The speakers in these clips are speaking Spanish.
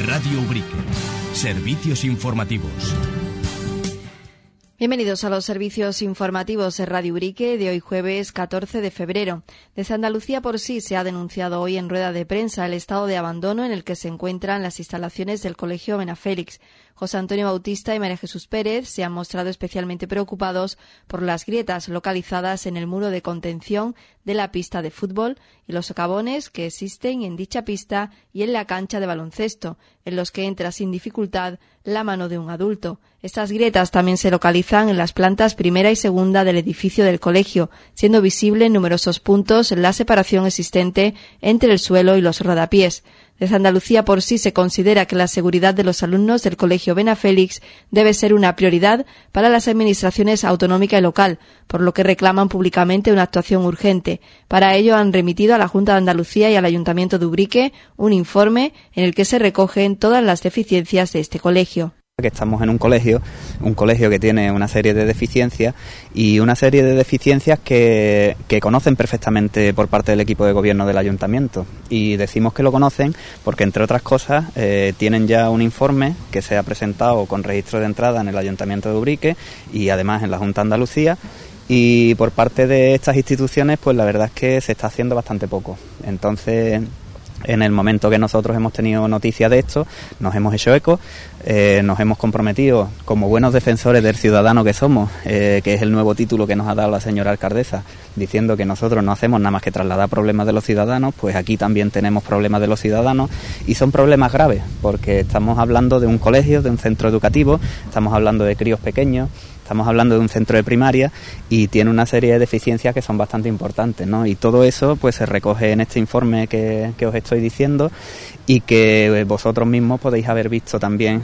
Radio Ubrique. Servicios informativos. Bienvenidos a los servicios informativos de Radio Ubrique de hoy jueves 14 de febrero. Desde Andalucía por sí se ha denunciado hoy en rueda de prensa el estado de abandono en el que se encuentran las instalaciones del Colegio Benafélix. José Antonio Bautista y María Jesús Pérez se han mostrado especialmente preocupados por las grietas localizadas en el muro de contención de la pista de fútbol y los socavones que existen en dicha pista y en la cancha de baloncesto, en los que entra sin dificultad la mano de un adulto. Estas grietas también se localizan en las plantas primera y segunda del edificio del colegio, siendo visible en numerosos puntos la separación existente entre el suelo y los rodapiés. Desde Andalucía por sí se considera que la seguridad de los alumnos del Colegio Benafélix debe ser una prioridad para las administraciones autonómica y local, por lo que reclaman públicamente una actuación urgente. Para ello han remitido a la Junta de Andalucía y al Ayuntamiento de Ubrique un informe en el que se recogen todas las deficiencias de este colegio. Que estamos en un colegio que tiene una serie de deficiencias y una serie de deficiencias que conocen perfectamente por parte del equipo de gobierno del ayuntamiento, y decimos que lo conocen porque, entre otras cosas, tienen ya un informe que se ha presentado con registro de entrada en el Ayuntamiento de Ubrique y además en la Junta de Andalucía, y por parte de estas instituciones pues la verdad es que se está haciendo bastante poco. Entonces, en el momento que nosotros hemos tenido noticia de esto, nos hemos hecho eco, nos hemos comprometido como buenos defensores del ciudadano que somos, que es el nuevo título que nos ha dado la señora alcaldesa, diciendo que nosotros no hacemos nada más que trasladar problemas de los ciudadanos. Pues aquí también tenemos problemas de los ciudadanos, y son problemas graves, porque estamos hablando de un colegio, de un centro educativo, estamos hablando de críos pequeños, estamos hablando de un centro de primaria, y tiene una serie de deficiencias que son bastante importantes, ¿no? Y todo eso pues se recoge en este informe que os estoy diciendo, y que vosotros mismos podéis haber visto también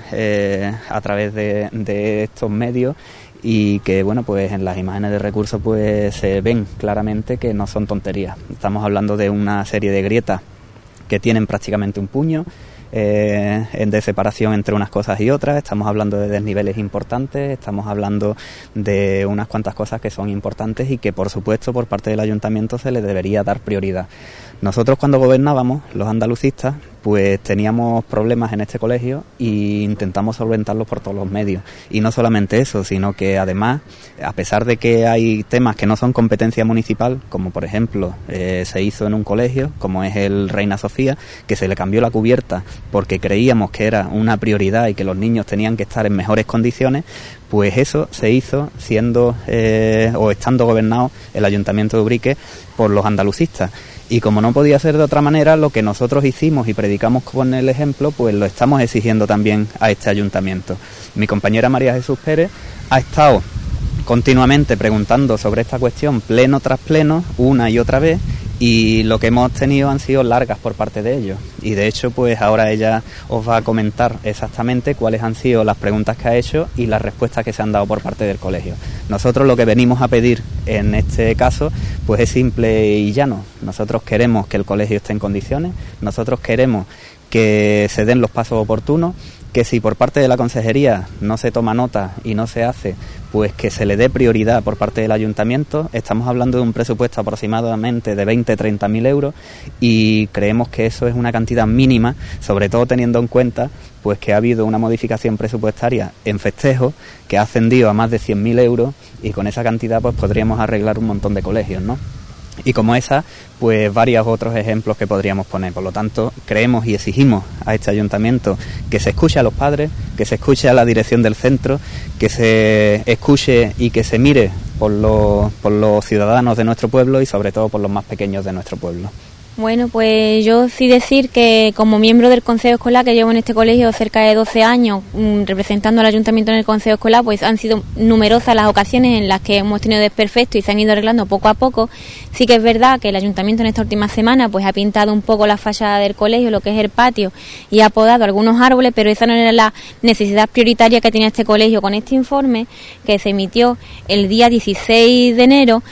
a través de estos medios, y que bueno, pues en las imágenes de recursos pues se ven claramente que no son tonterías. Estamos hablando de una serie de grietas que tienen prácticamente un puño de separación entre unas cosas y otras. Estamos hablando de desniveles importantes, estamos hablando de unas cuantas cosas que son importantes y que, por supuesto, por parte del ayuntamiento se le debería dar prioridad. Nosotros, cuando gobernábamos, los andalucistas, pues teníamos problemas en este colegio e intentamos solventarlos por todos los medios. Y no solamente eso, sino que además, a pesar de que hay temas que no son competencia municipal, como por ejemplo se hizo en un colegio, como es el Reina Sofía, que se le cambió la cubierta porque creíamos que era una prioridad y que los niños tenían que estar en mejores condiciones, pues eso se hizo siendo o estando gobernado el Ayuntamiento de Ubrique por los andalucistas. Y como no podía ser de otra manera, lo que nosotros hicimos y predicamos con el ejemplo, pues lo estamos exigiendo también a este ayuntamiento. Mi compañera María Jesús Pérez ha estado continuamente preguntando sobre esta cuestión pleno tras pleno, una y otra vez, y lo que hemos tenido han sido largas por parte de ellos. Y de hecho, pues ahora ella os va a comentar exactamente cuáles han sido las preguntas que ha hecho y las respuestas que se han dado por parte del colegio. Nosotros lo que venimos a pedir en este caso pues es simple y llano. Nosotros queremos que el colegio esté en condiciones, nosotros queremos que se den los pasos oportunos, que si por parte de la consejería no se toma nota y no se hace, pues que se le dé prioridad por parte del ayuntamiento. Estamos hablando de un presupuesto aproximadamente de 20-30.000 euros, y creemos que eso es una cantidad mínima, sobre todo teniendo en cuenta pues que ha habido una modificación presupuestaria en festejo que ha ascendido a más de 100.000 euros, y con esa cantidad pues podríamos arreglar un montón de colegios, ¿no? Y como esa, pues varios otros ejemplos que podríamos poner. Por lo tanto, creemos y exigimos a este ayuntamiento que se escuche a los padres, que se escuche a la dirección del centro, que se escuche y que se mire por los ciudadanos de nuestro pueblo y sobre todo por los más pequeños de nuestro pueblo. Bueno, pues yo sí decir que como miembro del Consejo Escolar, que llevo en este colegio cerca de 12 años representando al Ayuntamiento en el Consejo Escolar, pues han sido numerosas las ocasiones en las que hemos tenido desperfectos y se han ido arreglando poco a poco. Sí que es verdad que el Ayuntamiento en esta última semana pues ha pintado un poco la fachada del colegio, lo que es el patio, y ha podado algunos árboles, pero esa no era la necesidad prioritaria que tenía este colegio. Con este informe que se emitió el día 16 de enero,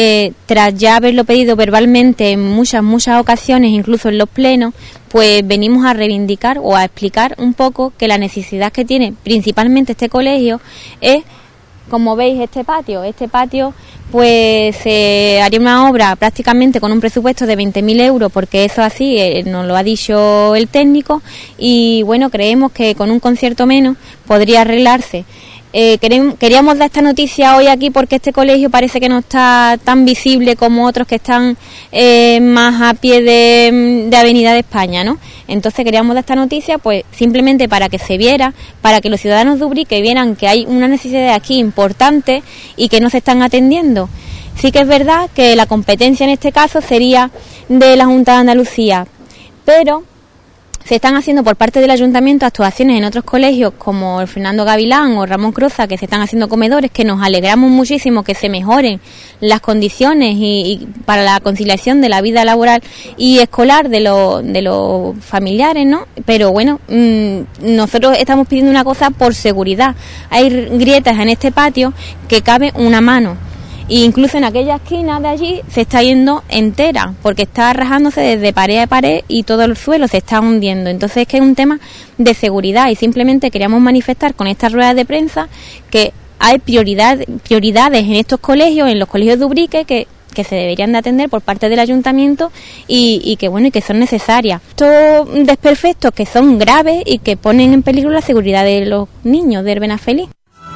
tras ya haberlo pedido verbalmente en muchas ocasiones, incluso en los plenos, pues venimos a reivindicar o a explicar un poco que la necesidad que tiene principalmente este colegio es como veis, este patio pues se haría una obra prácticamente con un presupuesto de 20.000 euros, porque eso así nos lo ha dicho el técnico, y bueno, creemos que con un concierto menos podría arreglarse. Queríamos dar esta noticia hoy aquí porque este colegio parece que no está tan visible como otros que están más a pie de Avenida de España, ¿no? Entonces queríamos dar esta noticia pues simplemente para que se viera, para que los ciudadanos de Ubrique vieran que hay una necesidad aquí importante y que no se están atendiendo. Sí que es verdad que la competencia en este caso sería de la Junta de Andalucía, pero se están haciendo por parte del ayuntamiento actuaciones en otros colegios como el Fernando Gavilán o Ramón Croza, que se están haciendo comedores, que nos alegramos muchísimo que se mejoren las condiciones y para la conciliación de la vida laboral y escolar de los familiares, ¿no? Pero bueno, nosotros estamos pidiendo una cosa por seguridad. Hay grietas en este patio que cabe una mano. E incluso en aquella esquina de allí se está yendo entera, porque está rajándose desde pared a pared y todo el suelo se está hundiendo. Entonces es que es un tema de seguridad y simplemente queríamos manifestar con estas ruedas de prensa que hay prioridades en estos colegios, en los colegios de Ubrique, que se deberían de atender por parte del ayuntamiento y que bueno, y que son necesarias. Estos desperfectos que son graves y que ponen en peligro la seguridad de los niños del Benafeliz.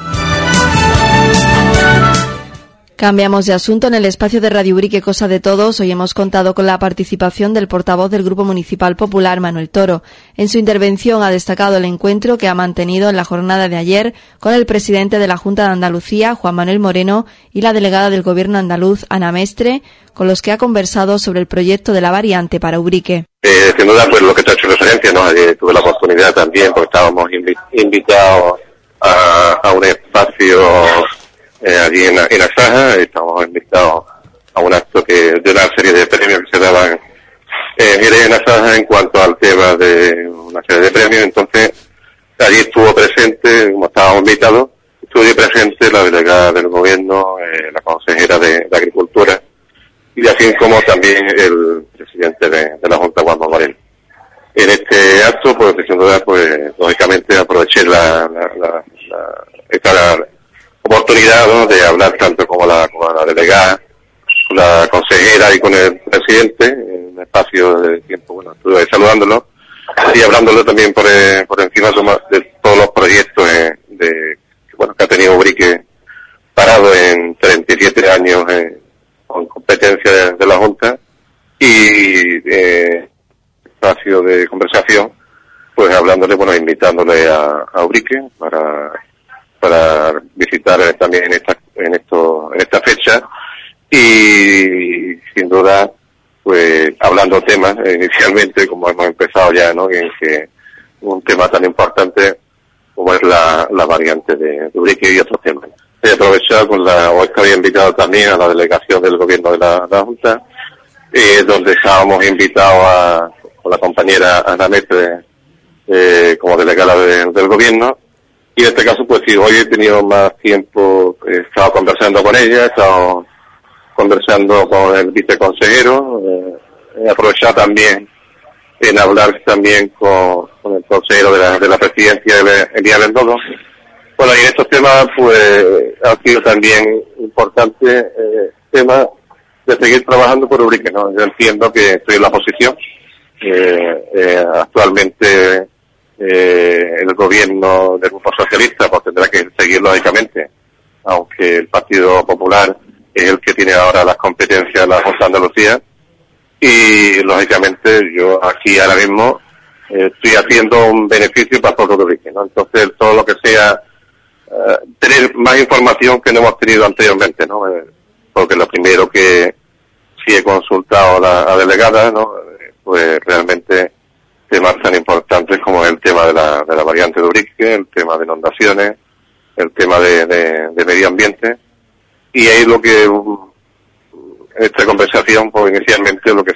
Cambiamos de asunto. En el espacio de Radio Ubrique Cosa de Todos, hoy hemos contado con la participación del portavoz del Grupo Municipal Popular, Manuel Toro. En su intervención ha destacado el encuentro que ha mantenido en la jornada de ayer con el presidente de la Junta de Andalucía, Juan Manuel Moreno, y la delegada del Gobierno andaluz, Ana Mestre, con los que ha conversado sobre el proyecto de la variante para Ubrique. Sin duda, pues lo que te ha hecho referencia, ¿no? Ayer tuve la oportunidad también, porque estábamos invitados a un espacio allí en Asaja. Estamos invitados a un acto de una serie de premios que se daban en Asaja en cuanto al tema de una serie de premios. Entonces, allí estuvo presente, como estábamos invitados, estuvo presente la delegada del Gobierno, la consejera de Agricultura, y así como también el presidente de la Junta, Juan Manuel Moreno. En este acto, pues, sin duda, pues, lógicamente aproveché esta oportunidad, ¿no?, de hablar tanto como la delegada, con la consejera y con el presidente, en un espacio de tiempo. Bueno, estuve saludándolo y hablándolo también por encima de todos los proyectos que ha tenido Ubrique parado en 37 años con competencia de la Junta, y espacio de conversación, pues hablándole, bueno, invitándole a Ubrique para visitar también en esta fecha, y sin duda, pues hablando temas inicialmente, como hemos empezado ya, ¿no?, que un tema tan importante como es la variante de Ubrique y otros temas. He aprovechado hoy que había invitado también a la delegación del Gobierno de la Junta, donde estábamos invitados con la compañera Ana Mestre como delegada del Gobierno. Y en este caso, pues sí, hoy he tenido más tiempo, he estado conversando con ella, he estado conversando con el viceconsejero, he aprovechado también en hablar también con el consejero de la presidencia, Elías Bendodo. Bueno, y en estos temas, pues, ha sido también importante tema de seguir trabajando por Ubrique, ¿no? Yo entiendo que estoy en la oposición, actualmente el gobierno del Grupo Socialista pues tendrá que seguir lógicamente, aunque el Partido Popular es el que tiene ahora las competencias de la Junta de Andalucía, y lógicamente yo aquí ahora mismo estoy haciendo un beneficio para todo Ubrique, ¿no? Entonces todo lo que sea tener más información que no hemos tenido anteriormente, ¿no? Porque lo primero que sí he consultado a la delegada, ¿no?, pues realmente temas tan importantes como el tema de la variante de Ubrique, el tema de inundaciones, el tema de medio ambiente, y ahí lo que en esta conversación, pues inicialmente lo que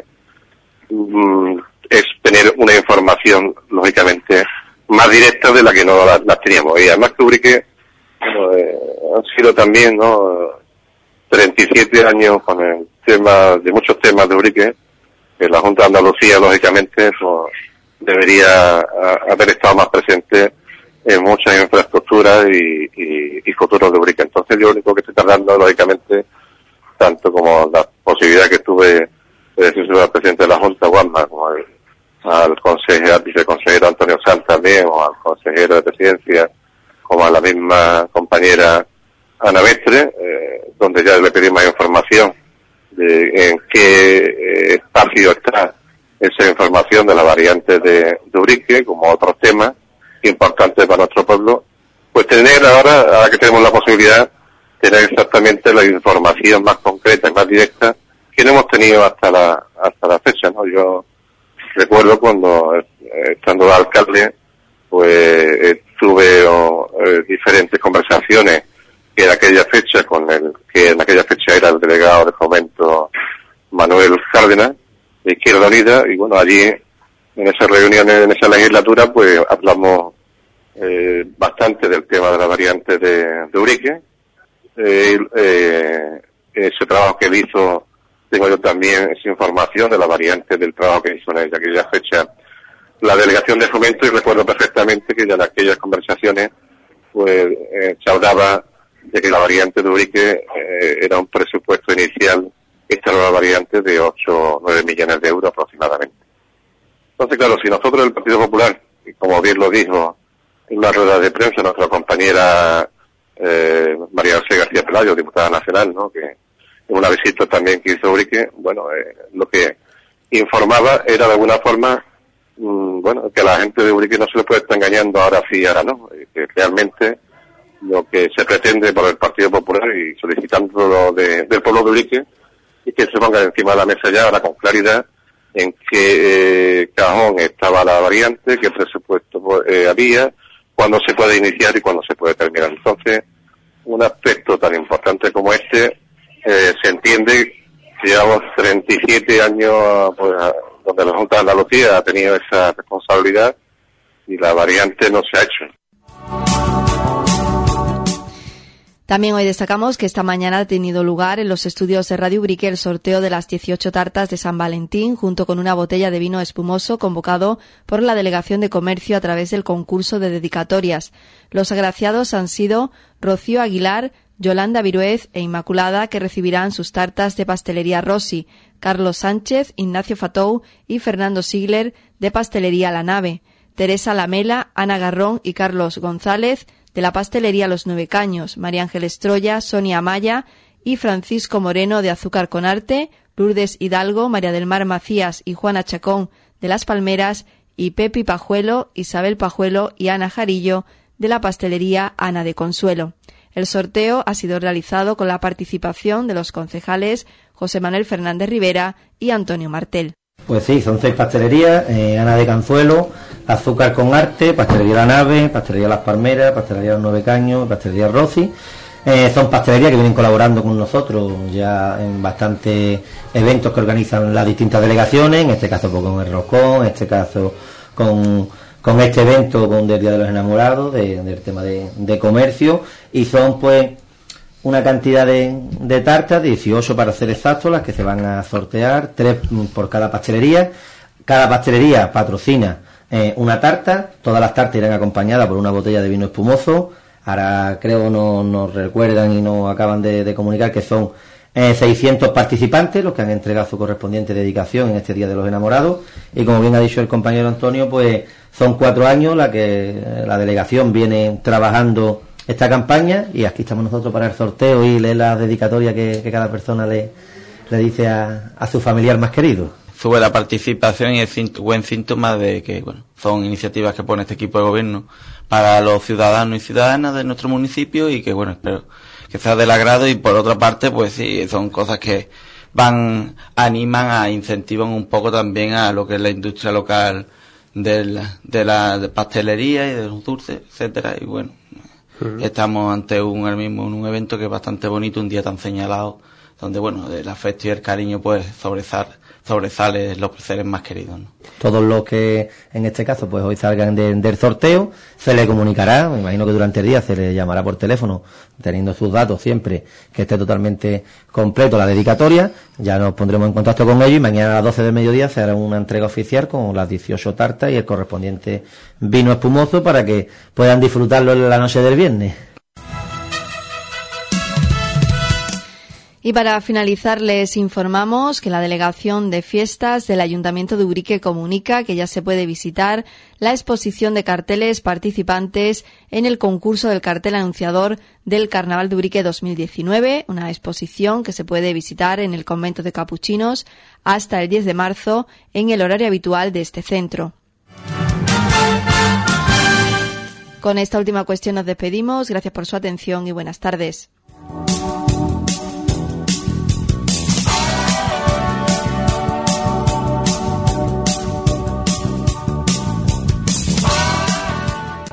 es tener una información lógicamente más directa de la que no la teníamos. Y además que Ubrique, bueno, han sido también, ¿no?, 37 años con el tema de muchos temas de Ubrique. La Junta de Andalucía, lógicamente, pues, debería haber estado más presente en muchas infraestructuras y futuros de Ubrique. Entonces yo lo único que estoy tardando, lógicamente, tanto como la posibilidad que tuve de decirse al presidente de la Junta, Guasma, como al viceconsejero Antonio Sanz también, o al consejero de Presidencia, como a la misma compañera Ana Mestre, donde ya le pedí más información de en qué espacio está esa información de la variante de Ubrique, como otros temas importantes para nuestro pueblo, pues tener ahora que tenemos la posibilidad, tener exactamente la información más concreta y más directa que no hemos tenido hasta la fecha, ¿no? Yo recuerdo cuando, estando de alcalde, pues tuve diferentes conversaciones que en aquella fecha era el delegado de Fomento Manuel Cárdenas, de Izquierda Unida, y bueno, allí en esas reuniones, en esa legislatura, pues hablamos bastante del tema de la variante de Ubrique. Ese trabajo que él hizo, tengo yo también esa información de la variante del trabajo que hizo en aquella fecha la delegación de Fomento, y recuerdo perfectamente que ya en aquellas conversaciones pues se hablaba de que la variante de Ubrique era un presupuesto inicial, esta nueva variante, de 8 o 9 millones de euros aproximadamente. Entonces, claro, si nosotros del Partido Popular, y como bien lo dijo en una rueda de prensa nuestra compañera María José García Pelayo, diputada nacional, ¿no?, que en una visita también que hizo Ubrique, bueno, lo que informaba era de alguna forma, bueno, que a la gente de Ubrique no se le puede estar engañando ahora sí, ahora no, que realmente lo que se pretende por el Partido Popular y solicitando del pueblo de Ubrique, y que se ponga encima de la mesa ya ahora con claridad en qué cajón estaba la variante, qué presupuesto había, cuándo se puede iniciar y cuándo se puede terminar. Entonces, un aspecto tan importante como este, se entiende que llevamos 37 años pues, donde la Junta de Andalucía ha tenido esa responsabilidad y la variante no se ha hecho. También hoy destacamos que esta mañana ha tenido lugar en los estudios de Radio Ubrique el sorteo de las 18 tartas de San Valentín, junto con una botella de vino espumoso convocado por la Delegación de Comercio a través del concurso de dedicatorias. Los agraciados han sido Rocío Aguilar, Yolanda Viruez e Inmaculada, que recibirán sus tartas de Pastelería Rossi, Carlos Sánchez, Ignacio Fatou y Fernando Sigler, de Pastelería La Nave, Teresa Lamela, Ana Garrón y Carlos González, de la Pastelería Los Nueve Caños, María Ángeles Troya, Sonia Amaya y Francisco Moreno, de Azúcar con Arte, Lourdes Hidalgo, María del Mar Macías y Juana Chacón, de Las Palmeras, y Pepi Pajuelo, Isabel Pajuelo y Ana Jarillo, de la Pastelería Ana de Consuelo. El sorteo ha sido realizado con la participación de los concejales José Manuel Fernández Rivera y Antonio Martel. Pues sí, son 6 pastelerías, Ana de Consuelo, Azúcar con Arte, Pastelería La Nave, Pastelería Las Palmeras, Pastelería Los Nueve Caños, Pastelería Rossi. Son pastelerías que vienen colaborando con nosotros ya en bastantes eventos que organizan las distintas delegaciones, en este caso pues, con el Roscón, en este caso con este evento del Día de los Enamorados, del tema de comercio, y son pues una cantidad de tartas, 18 para ser exactos, las que se van a sortear, 3 por cada pastelería. Cada pastelería patrocina una tarta, todas las tartas irán acompañadas por una botella de vino espumoso. Ahora creo nos recuerdan y nos acaban de comunicar que son 600 participantes los que han entregado su correspondiente dedicación en este Día de los Enamorados, y como bien ha dicho el compañero Antonio, pues son 4 años la que la delegación viene trabajando esta campaña, y aquí estamos nosotros para el sorteo y leer la dedicatoria que cada persona le dice a su familiar más querido. Sube la participación y es buen síntoma de que bueno, son iniciativas que pone este equipo de gobierno para los ciudadanos y ciudadanas de nuestro municipio, y que bueno, espero que sea del agrado. Y por otra parte, pues sí, son cosas que incentivan un poco también a lo que es la industria local de la pastelería y de los dulces, etcétera. Y bueno, estamos ante un evento que es bastante bonito, un día tan señalado, donde bueno, el afecto y el cariño pues sobresale los seres más queridos, ¿no? Todos los que en este caso pues hoy salgan del sorteo, se le comunicará, me imagino que durante el día se le llamará por teléfono, teniendo sus datos siempre, que esté totalmente completo la dedicatoria, ya nos pondremos en contacto con ellos y mañana a las 12 del mediodía se hará una entrega oficial con las 18 tartas y el correspondiente vino espumoso para que puedan disfrutarlo en la noche del viernes. Y para finalizar les informamos que la Delegación de Fiestas del Ayuntamiento de Ubrique comunica que ya se puede visitar la exposición de carteles participantes en el concurso del cartel anunciador del Carnaval de Ubrique 2019, una exposición que se puede visitar en el Convento de Capuchinos hasta el 10 de marzo en el horario habitual de este centro. Con esta última cuestión nos despedimos. Gracias por su atención y buenas tardes.